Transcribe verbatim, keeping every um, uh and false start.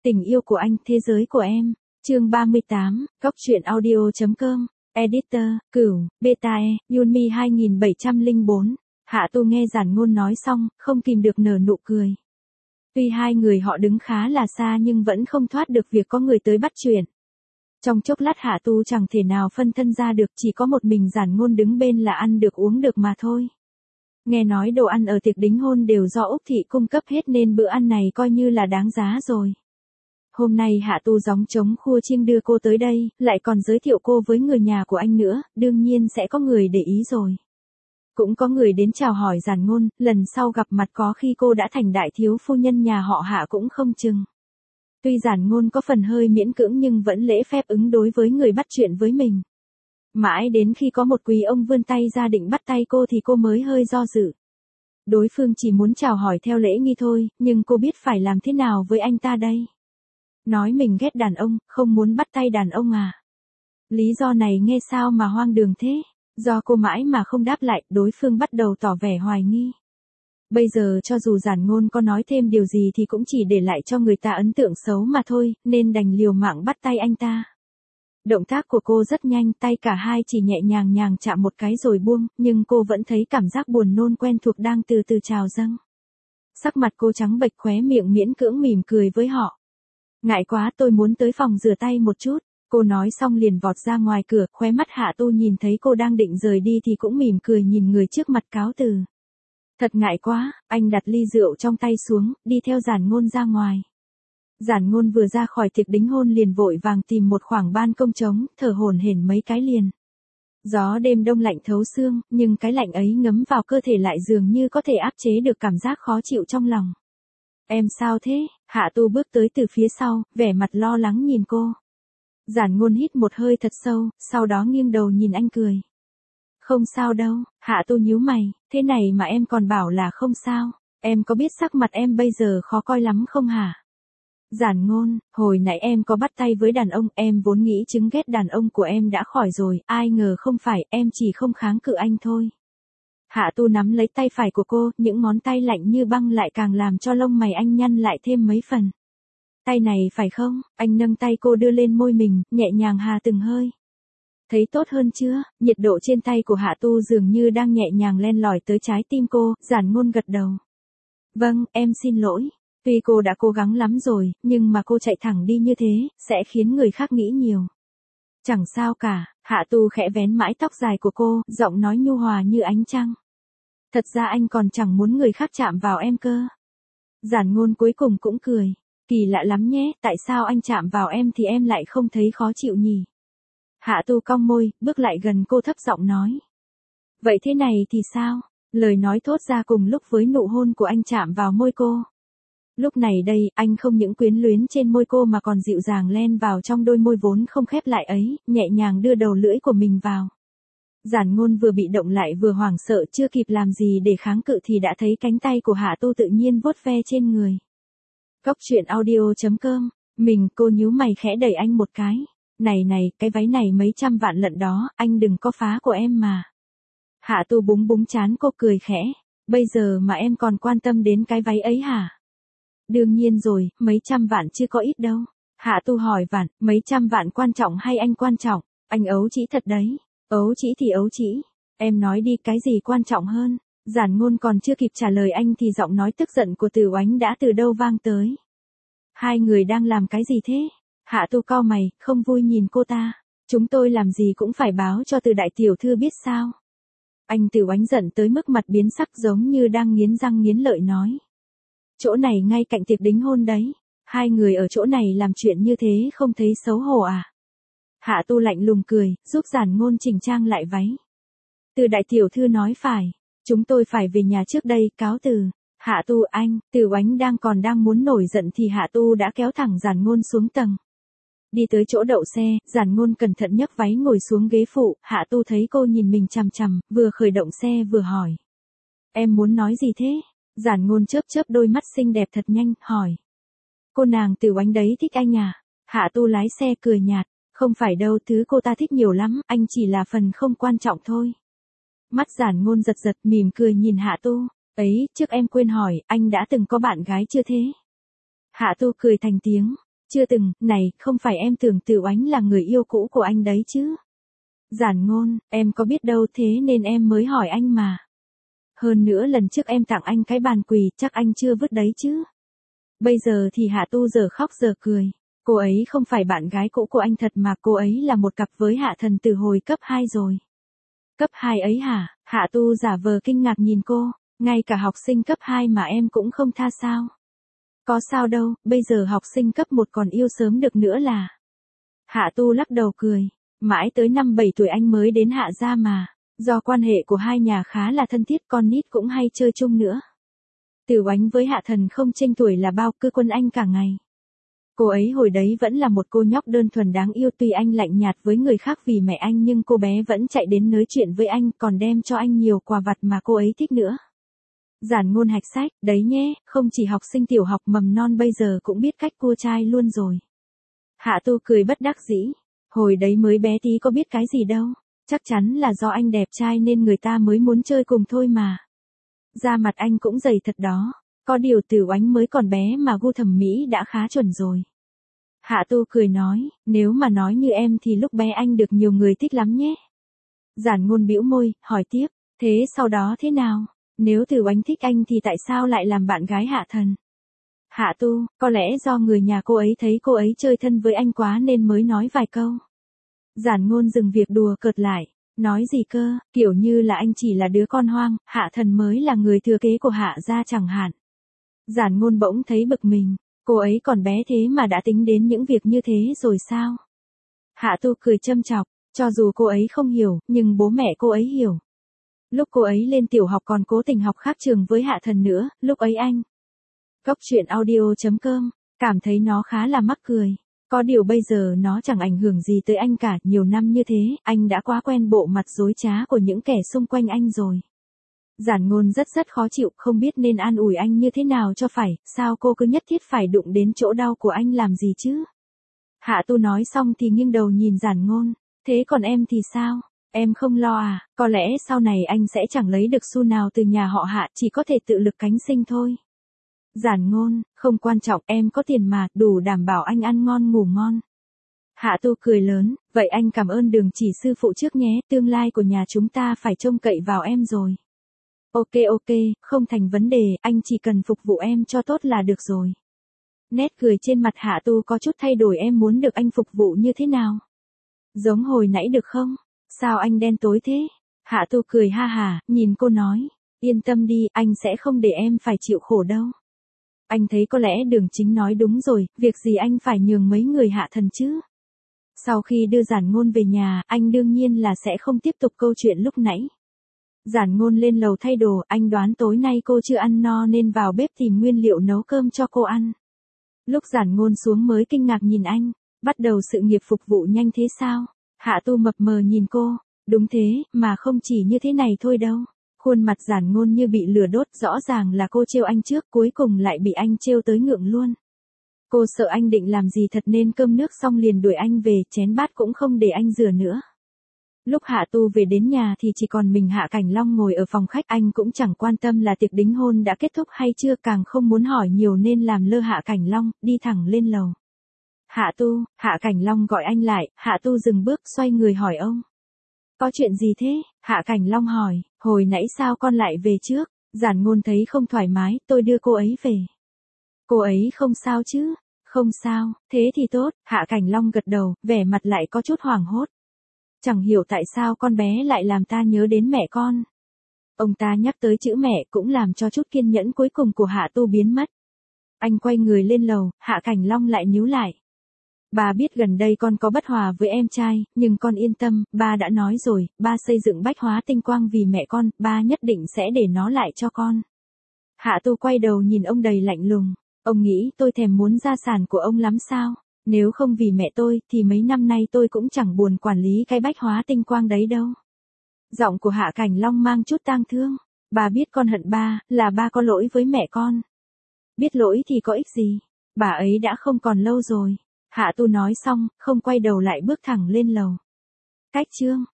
Tình yêu của anh, thế giới của em. Chương ba mươi tám, Cóc truyện audio chấm com. Editor, Cửu, Beta E, Yunmi hai nghìn bảy trăm lẻ bốn. Hạ Tu nghe Giản Ngôn nói xong, không kìm được nở nụ cười. Tuy hai người họ đứng khá là xa nhưng vẫn không thoát được việc có người tới bắt chuyện. Trong chốc lát Hạ Tu chẳng thể nào phân thân ra được, chỉ có một mình Giản Ngôn đứng bên là ăn được uống được mà thôi. Nghe nói đồ ăn ở tiệc đính hôn đều do Úc Thị cung cấp hết nên bữa ăn này coi như là đáng giá rồi. Hôm nay Hạ Tu gióng trống khua chiêng đưa cô tới đây, lại còn giới thiệu cô với người nhà của anh nữa, đương nhiên sẽ có người để ý rồi. Cũng có người đến chào hỏi Giản Ngôn, lần sau gặp mặt có khi cô đã thành đại thiếu phu nhân nhà họ Hạ cũng không chừng. Tuy Giản Ngôn có phần hơi miễn cưỡng nhưng vẫn lễ phép ứng đối với người bắt chuyện với mình. Mãi đến khi có một quý ông vươn tay ra định bắt tay cô thì cô mới hơi do dự. Đối phương chỉ muốn chào hỏi theo lễ nghi thôi, nhưng cô biết phải làm thế nào với anh ta đây. Nói mình ghét đàn ông, không muốn bắt tay đàn ông à. Lý do này nghe sao mà hoang đường thế. Do cô mãi mà không đáp lại, đối phương bắt đầu tỏ vẻ hoài nghi. Bây giờ cho dù Giản Ngôn có nói thêm điều gì thì cũng chỉ để lại cho người ta ấn tượng xấu mà thôi, nên đành liều mạng bắt tay anh ta. Động tác của cô rất nhanh, tay cả hai chỉ nhẹ nhàng nhàng chạm một cái rồi buông, nhưng cô vẫn thấy cảm giác buồn nôn quen thuộc đang từ từ trào dâng. Sắc mặt cô trắng bệch, khóe miệng miễn cưỡng mỉm cười với họ. Ngại quá, tôi muốn tới phòng rửa tay một chút. Cô nói xong liền vọt ra ngoài cửa, khóe mắt Hạ Tu nhìn thấy cô đang định rời đi thì cũng mỉm cười nhìn người trước mặt cáo từ. Thật ngại quá, anh đặt ly rượu trong tay xuống, đi theo Giản Ngôn ra ngoài. Giản Ngôn vừa ra khỏi tiệc đính hôn liền vội vàng tìm một khoảng ban công trống, thở hổn hển mấy cái liền. Gió đêm đông lạnh thấu xương, nhưng cái lạnh ấy ngấm vào cơ thể lại dường như có thể áp chế được cảm giác khó chịu trong lòng. Em sao thế? Hạ Tu bước tới từ phía sau, vẻ mặt lo lắng nhìn cô. Giản Ngôn hít một hơi thật sâu, sau đó nghiêng đầu nhìn anh cười. Không sao đâu. Hạ Tu nhíu mày, thế này mà em còn bảo là không sao, em có biết sắc mặt em bây giờ khó coi lắm không hả? Giản Ngôn, hồi nãy em có bắt tay với đàn ông, em vốn nghĩ chứng ghét đàn ông của em đã khỏi rồi, ai ngờ không phải, em chỉ không kháng cự anh thôi. Hạ Tu nắm lấy tay phải của cô, những ngón tay lạnh như băng lại càng làm cho lông mày anh nhăn lại thêm mấy phần. Tay này phải không? Anh nâng tay cô đưa lên môi mình, nhẹ nhàng hà từng hơi. Thấy tốt hơn chưa? Nhiệt độ trên tay của Hạ Tu dường như đang nhẹ nhàng len lỏi tới trái tim cô. Giản Ngôn gật đầu. Vâng, em xin lỗi. Tuy cô đã cố gắng lắm rồi, nhưng mà cô chạy thẳng đi như thế, sẽ khiến người khác nghĩ nhiều. Chẳng sao cả. Hạ Tu khẽ vén mái tóc dài của cô, giọng nói nhu hòa như ánh trăng. Thật ra anh còn chẳng muốn người khác chạm vào em cơ. Giản Ngôn cuối cùng cũng cười. Kỳ lạ lắm nhé, tại sao anh chạm vào em thì em lại không thấy khó chịu nhỉ? Hạ Tu cong môi, bước lại gần cô thấp giọng nói. Vậy thế này thì sao? Lời nói thốt ra cùng lúc với nụ hôn của anh chạm vào môi cô. Lúc này đây, anh không những quyến luyến trên môi cô mà còn dịu dàng len vào trong đôi môi vốn không khép lại ấy, nhẹ nhàng đưa đầu lưỡi của mình vào. Giản Ngôn vừa bị động lại vừa hoảng sợ, chưa kịp làm gì để kháng cự thì đã thấy cánh tay của Hạ Tu tự nhiên vuốt ve trên người. Cóc truyện audio chấm com. Mình, cô nhíu mày khẽ đẩy anh một cái. Này này, cái váy này mấy trăm vạn lận đó, anh đừng có phá của em mà. Hạ Tu búng búng trán cô cười khẽ. Bây giờ mà em còn quan tâm đến cái váy ấy hả? Đương nhiên rồi, mấy trăm vạn chưa có ít đâu. Hạ Tu hỏi vạn, mấy trăm vạn quan trọng hay anh quan trọng? Anh ấu trĩ thật đấy. Ấu trĩ thì ấu trĩ. Em nói đi, cái gì quan trọng hơn? Giản Ngôn còn chưa kịp trả lời anh thì giọng nói tức giận của Từ Oánh đã từ đâu vang tới. Hai người đang làm cái gì thế? Hạ Tu cau mày, không vui nhìn cô ta. Chúng tôi làm gì cũng phải báo cho Từ đại tiểu thư biết sao? Anh Từ Oánh giận tới mức mặt biến sắc giống như đang nghiến răng nghiến lợi nói. Chỗ này ngay cạnh tiệc đính hôn đấy. Hai người ở chỗ này làm chuyện như thế không thấy xấu hổ à? Hạ Tu lạnh lùng cười, giúp Giản Ngôn chỉnh trang lại váy. Từ đại tiểu thư nói phải. Chúng tôi phải về nhà trước đây, cáo từ. Hạ Tu, anh, Từ Oánh đang còn đang muốn nổi giận thì Hạ Tu đã kéo thẳng Giản Ngôn xuống tầng. Đi tới chỗ đậu xe, Giản Ngôn cẩn thận nhấc váy ngồi xuống ghế phụ, Hạ Tu thấy cô nhìn mình chằm chằm, vừa khởi động xe vừa hỏi. Em muốn nói gì thế? Giản Ngôn chớp chớp đôi mắt xinh đẹp thật nhanh, hỏi. Cô nàng Từ Oánh đấy thích anh à? Hạ Tu lái xe cười nhạt. Không phải đâu, thứ cô ta thích nhiều lắm, anh chỉ là phần không quan trọng thôi. Mắt Giản Ngôn giật giật mỉm cười nhìn Hạ Tu. Ấy, trước em quên hỏi, anh đã từng có bạn gái chưa thế? Hạ Tu cười thành tiếng. Chưa từng, này, không phải em tưởng Tử Oánh là người yêu cũ của anh đấy chứ. Giản Ngôn, em có biết đâu thế nên em mới hỏi anh mà. Hơn nữa lần trước em tặng anh cái bàn quỳ chắc anh chưa vứt đấy chứ. Bây giờ thì Hạ Tu giờ khóc giờ cười. Cô ấy không phải bạn gái cũ của anh thật mà cô ấy là một cặp với Hạ Thần từ hồi cấp hai rồi. Cấp hai ấy hả? Hạ Tu giả vờ kinh ngạc nhìn cô, ngay cả học sinh cấp hai mà em cũng không tha sao? Có sao đâu, bây giờ học sinh cấp một còn yêu sớm được nữa là. Hạ Tu lắc đầu cười, mãi tới năm bảy tuổi anh mới đến Hạ gia mà, do quan hệ của hai nhà khá là thân thiết con nít cũng hay chơi chung nữa. Tử Oánh với Hạ Thần không chênh tuổi là bao, cứ quấn anh cả ngày. Cô ấy hồi đấy vẫn là một cô nhóc đơn thuần đáng yêu tuy anh lạnh nhạt với người khác vì mẹ anh nhưng cô bé vẫn chạy đến nói chuyện với anh còn đem cho anh nhiều quà vặt mà cô ấy thích nữa. Giản Ngôn hạch sách, đấy nhé, không chỉ học sinh tiểu học mầm non bây giờ cũng biết cách cua trai luôn rồi. Hạ Tu cười bất đắc dĩ, hồi đấy mới bé tí có biết cái gì đâu, chắc chắn là do anh đẹp trai nên người ta mới muốn chơi cùng thôi mà. Da mặt anh cũng dày thật đó, có điều Tử Oánh mới còn bé mà gu thẩm mỹ đã khá chuẩn rồi. Hạ Tu cười nói, nếu mà nói như em thì lúc bé anh được nhiều người thích lắm nhé. Giản Ngôn bĩu môi, hỏi tiếp, thế sau đó thế nào? Nếu Tử Oánh thích anh thì tại sao lại làm bạn gái Hạ Thần? Hạ Tu, có lẽ do người nhà cô ấy thấy cô ấy chơi thân với anh quá nên mới nói vài câu. Giản Ngôn dừng việc đùa cợt lại, nói gì cơ, kiểu như là anh chỉ là đứa con hoang, Hạ Thần mới là người thừa kế của Hạ gia chẳng hạn. Giản Ngôn bỗng thấy bực mình, cô ấy còn bé thế mà đã tính đến những việc như thế rồi sao? Hạ Tu cười châm chọc, cho dù cô ấy không hiểu, nhưng bố mẹ cô ấy hiểu. Lúc cô ấy lên tiểu học còn cố tình học khác trường với Hạ Thần nữa, lúc ấy anh. Góc truyện audio chấm com, cảm thấy nó khá là mắc cười. Có điều bây giờ nó chẳng ảnh hưởng gì tới anh cả, nhiều năm như thế, anh đã quá quen bộ mặt dối trá của những kẻ xung quanh anh rồi. Giản Ngôn rất rất khó chịu, không biết nên an ủi anh như thế nào cho phải, sao cô cứ nhất thiết phải đụng đến chỗ đau của anh làm gì chứ? Hạ Tu nói xong thì nghiêng đầu nhìn Giản Ngôn, thế còn em thì sao? Em không lo à, có lẽ sau này anh sẽ chẳng lấy được xu nào từ nhà họ Hạ, chỉ có thể tự lực cánh sinh thôi. Giản Ngôn, không quan trọng, em có tiền mà, đủ đảm bảo anh ăn ngon ngủ ngon. Hạ Tu cười lớn, vậy anh cảm ơn Đường Chỉ sư phụ trước nhé, tương lai của nhà chúng ta phải trông cậy vào em rồi. Ok ok, không thành vấn đề, anh chỉ cần phục vụ em cho tốt là được rồi. Nét cười trên mặt Hạ Tu có chút thay đổi, em muốn được anh phục vụ như thế nào? Giống hồi nãy được không? Sao anh đen tối thế? Hạ Tu cười ha hà, nhìn cô nói, yên tâm đi, anh sẽ không để em phải chịu khổ đâu. Anh thấy có lẽ Đường Chính nói đúng rồi, việc gì anh phải nhường mấy người Hạ Thần chứ? Sau khi đưa Giản Ngôn về nhà, anh đương nhiên là sẽ không tiếp tục câu chuyện lúc nãy. Giản Ngôn lên lầu thay đồ, anh đoán tối nay cô chưa ăn no nên vào bếp tìm nguyên liệu nấu cơm cho cô ăn. Lúc Giản Ngôn xuống mới kinh ngạc nhìn anh, bắt đầu sự nghiệp phục vụ nhanh thế sao? Hạ Tu mập mờ nhìn cô, đúng thế, mà không chỉ như thế này thôi đâu. Khuôn mặt Giản Ngôn như bị lửa đốt, rõ ràng là cô trêu anh trước, cuối cùng lại bị anh trêu tới ngượng luôn. Cô sợ anh định làm gì thật nên cơm nước xong liền đuổi anh về, chén bát cũng không để anh rửa nữa. Lúc Hạ Tu về đến nhà thì chỉ còn mình Hạ Cảnh Long ngồi ở phòng khách, anh cũng chẳng quan tâm là tiệc đính hôn đã kết thúc hay chưa, càng không muốn hỏi nhiều nên làm lơ Hạ Cảnh Long, đi thẳng lên lầu. Hạ Tu, Hạ Cảnh Long gọi anh lại, Hạ Tu dừng bước xoay người hỏi ông. Có chuyện gì thế? Hạ Cảnh Long hỏi, hồi nãy sao con lại về trước? Giản Ngôn thấy không thoải mái, tôi đưa cô ấy về. Cô ấy không sao chứ? Không sao, thế thì tốt, Hạ Cảnh Long gật đầu, vẻ mặt lại có chút hoảng hốt. Chẳng hiểu tại sao con bé lại làm ta nhớ đến mẹ con. Ông ta nhắc tới chữ mẹ cũng làm cho chút kiên nhẫn cuối cùng của Hạ Tu biến mất. Anh quay người lên lầu, Hạ Cảnh Long lại nhíu lại. Ba biết gần đây con có bất hòa với em trai, nhưng con yên tâm, ba đã nói rồi, ba xây dựng Bách Hóa Tinh Quang vì mẹ con, ba nhất định sẽ để nó lại cho con. Hạ Tu quay đầu nhìn ông đầy lạnh lùng, ông nghĩ tôi thèm muốn gia sản của ông lắm sao? Nếu không vì mẹ tôi, thì mấy năm nay tôi cũng chẳng buồn quản lý cái Bách Hóa Tinh Quang đấy đâu. Giọng của Hạ Cảnh Long mang chút tang thương, bà biết con hận ba, là ba có lỗi với mẹ con. Biết lỗi thì có ích gì, bà ấy đã không còn lâu rồi. Hạ Tu nói xong, không quay đầu lại bước thẳng lên lầu. Cách chương